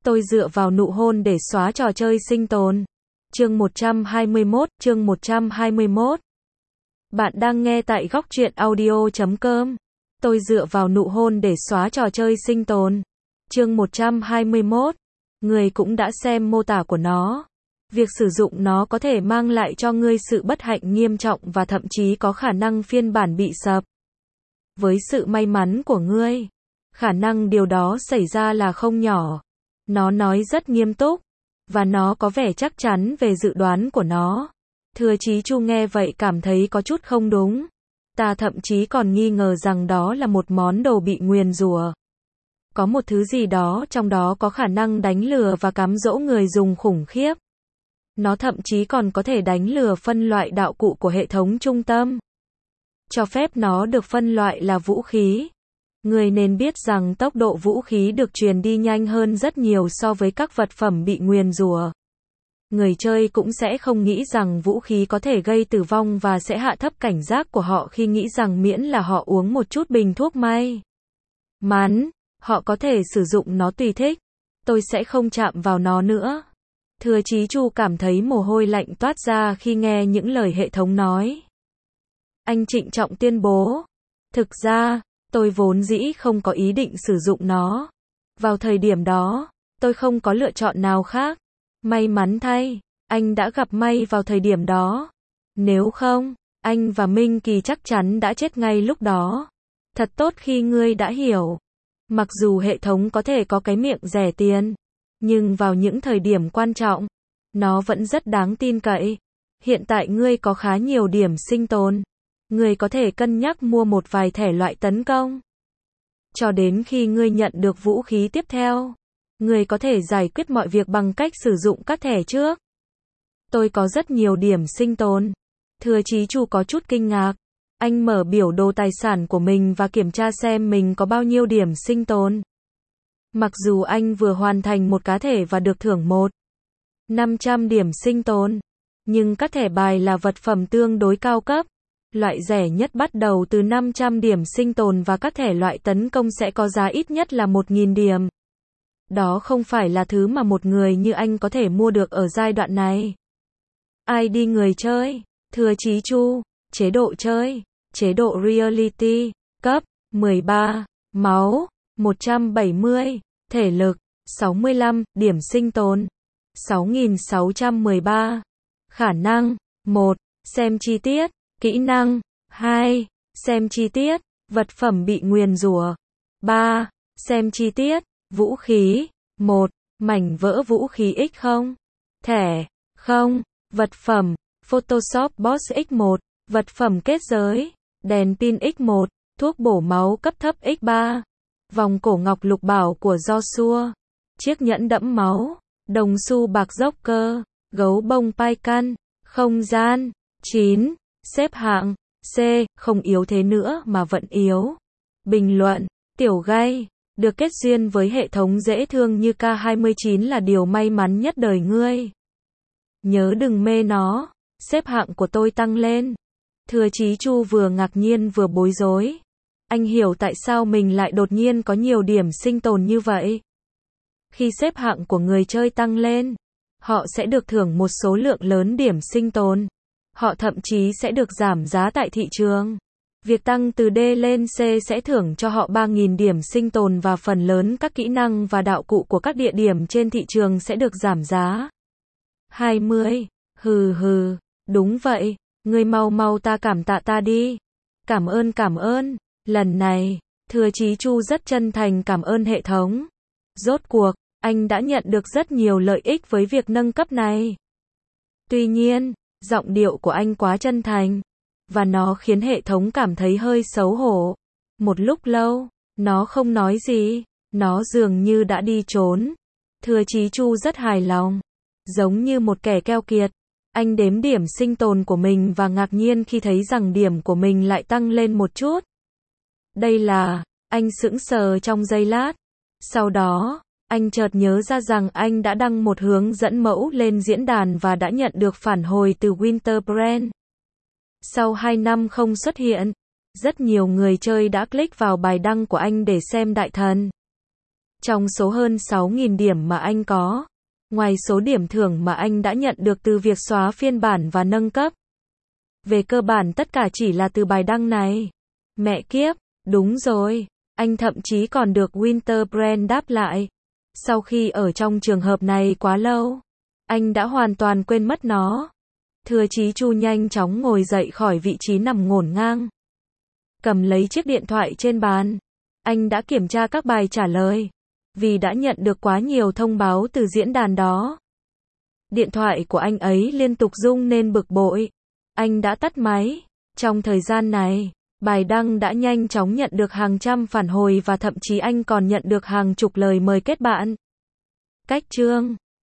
Tôi dựa vào nụ hôn để xóa trò chơi sinh tồn. Chương 121. Bạn đang nghe tại góc truyện audio.com. Tôi dựa vào nụ hôn để xóa trò chơi sinh tồn. Chương 121. Người cũng đã xem mô tả của nó. Việc sử dụng nó có thể mang lại cho ngươi sự bất hạnh nghiêm trọng và thậm chí có khả năng phiên bản bị sập. Với sự may mắn của ngươi, khả năng điều đó xảy ra là không nhỏ. Nó nói rất nghiêm túc, và nó có vẻ chắc chắn về dự đoán của nó. Thừa Chí Chu nghe vậy cảm thấy có chút không đúng. Ta thậm chí còn nghi ngờ rằng đó là một món đồ bị nguyền rủa. Có một thứ gì đó trong đó có khả năng đánh lừa và cám dỗ người dùng khủng khiếp. Nó thậm chí còn có thể đánh lừa phân loại đạo cụ của hệ thống trung tâm. Cho phép nó được phân loại là vũ khí. Người nên biết rằng tốc độ vũ khí được truyền đi nhanh hơn rất nhiều so với các vật phẩm bị nguyền rủa. Người chơi cũng sẽ không nghĩ rằng vũ khí có thể gây tử vong và sẽ hạ thấp cảnh giác của họ khi nghĩ rằng miễn là họ uống một chút bình thuốc may mắn, họ có thể sử dụng nó tùy thích. Tôi sẽ không chạm vào nó nữa. Thừa Chí Chu cảm thấy mồ hôi lạnh toát ra khi nghe những lời hệ thống nói. Anh trịnh trọng tuyên bố. Thực ra, tôi vốn dĩ không có ý định sử dụng nó. Vào thời điểm đó, tôi không có lựa chọn nào khác. May mắn thay, anh đã gặp may vào thời điểm đó. Nếu không, anh và Minh Kỳ chắc chắn đã chết ngay lúc đó. Thật tốt khi ngươi đã hiểu. Mặc dù hệ thống có thể có cái miệng rẻ tiền, nhưng vào những thời điểm quan trọng, nó vẫn rất đáng tin cậy. Hiện tại ngươi có khá nhiều điểm sinh tồn. Ngươi có thể cân nhắc mua một vài thẻ loại tấn công. Cho đến khi ngươi nhận được vũ khí tiếp theo, ngươi có thể giải quyết mọi việc bằng cách sử dụng các thẻ trước. Tôi có rất nhiều điểm sinh tồn. Thừa Chí Chu có chút kinh ngạc. Anh mở biểu đồ tài sản của mình và kiểm tra xem mình có bao nhiêu điểm sinh tồn. Mặc dù anh vừa hoàn thành một cá thể và được thưởng 500 điểm sinh tồn, nhưng các thẻ bài là vật phẩm tương đối cao cấp. Loại rẻ nhất bắt đầu từ 500 điểm sinh tồn và các thẻ loại tấn công sẽ có giá ít nhất là 1.000 điểm. Đó không phải là thứ mà một người như anh có thể mua được ở giai đoạn này. ID người chơi, Thừa Chí Chu, chế độ chơi, chế độ Reality, cấp 13, máu 170, thể lực 65, điểm sinh tồn 6.613, khả năng 1, xem chi tiết, kỹ năng 2, xem chi tiết, vật phẩm bị nguyền rủa 3, xem chi tiết, vũ khí 1, mảnh vỡ vũ khí X0, thẻ 0, vật phẩm, Photoshop Boss X1, vật phẩm kết giới, đèn pin X1, thuốc bổ máu cấp thấp X3, vòng cổ ngọc lục bảo của Joshua, chiếc nhẫn đẫm máu, đồng xu bạc dốc cơ, gấu bông pai căn, không gian 9, xếp hạng C, không yếu thế nữa mà vẫn yếu. Bình luận, tiểu gay, được kết duyên với hệ thống dễ thương như K29 là điều may mắn nhất đời ngươi. Nhớ đừng mê nó, xếp hạng của tôi tăng lên. Thừa Chí Chu vừa ngạc nhiên vừa bối rối. Anh hiểu tại sao mình lại đột nhiên có nhiều điểm sinh tồn như vậy. Khi xếp hạng của người chơi tăng lên, họ sẽ được thưởng một số lượng lớn điểm sinh tồn. Họ thậm chí sẽ được giảm giá tại thị trường. Việc tăng từ D lên C sẽ thưởng cho họ 3.000 điểm sinh tồn và phần lớn các kỹ năng và đạo cụ của các địa điểm trên thị trường sẽ được giảm giá. 20. Hừ, đúng vậy, ngươi mau ta cảm tạ ta đi. Cảm ơn. Lần này, Thừa Chí Chu rất chân thành cảm ơn hệ thống. Rốt cuộc, anh đã nhận được rất nhiều lợi ích với việc nâng cấp này. Tuy nhiên, giọng điệu của anh quá chân thành, và nó khiến hệ thống cảm thấy hơi xấu hổ. Một lúc lâu, nó không nói gì, nó dường như đã đi trốn. Thừa Chí Chu rất hài lòng, giống như một kẻ keo kiệt. Anh đếm điểm sinh tồn của mình và ngạc nhiên khi thấy rằng điểm của mình lại tăng lên một chút. Đây là, anh sững sờ trong giây lát. Sau đó, anh chợt nhớ ra rằng anh đã đăng một hướng dẫn mẫu lên diễn đàn và đã nhận được phản hồi từ Winterbrand. Sau 2 năm không xuất hiện, rất nhiều người chơi đã click vào bài đăng của anh để xem đại thần. Trong số hơn 6.000 điểm mà anh có, ngoài số điểm thưởng mà anh đã nhận được từ việc xóa phiên bản và nâng cấp, về cơ bản tất cả chỉ là từ bài đăng này. Mẹ kiếp, đúng rồi, anh thậm chí còn được Winterbrand đáp lại. Sau khi ở trong trường hợp này quá lâu, anh đã hoàn toàn quên mất nó. Thừa Chí Chu nhanh chóng ngồi dậy khỏi vị trí nằm ngổn ngang. Cầm lấy chiếc điện thoại trên bàn. Anh đã kiểm tra các bài trả lời. Vì đã nhận được quá nhiều thông báo từ diễn đàn đó. Điện thoại của anh ấy liên tục rung nên bực bội. Anh đã tắt máy. Trong thời gian này, bài đăng đã nhanh chóng nhận được hàng trăm phản hồi và thậm chí anh còn nhận được hàng chục lời mời kết bạn. Cách chương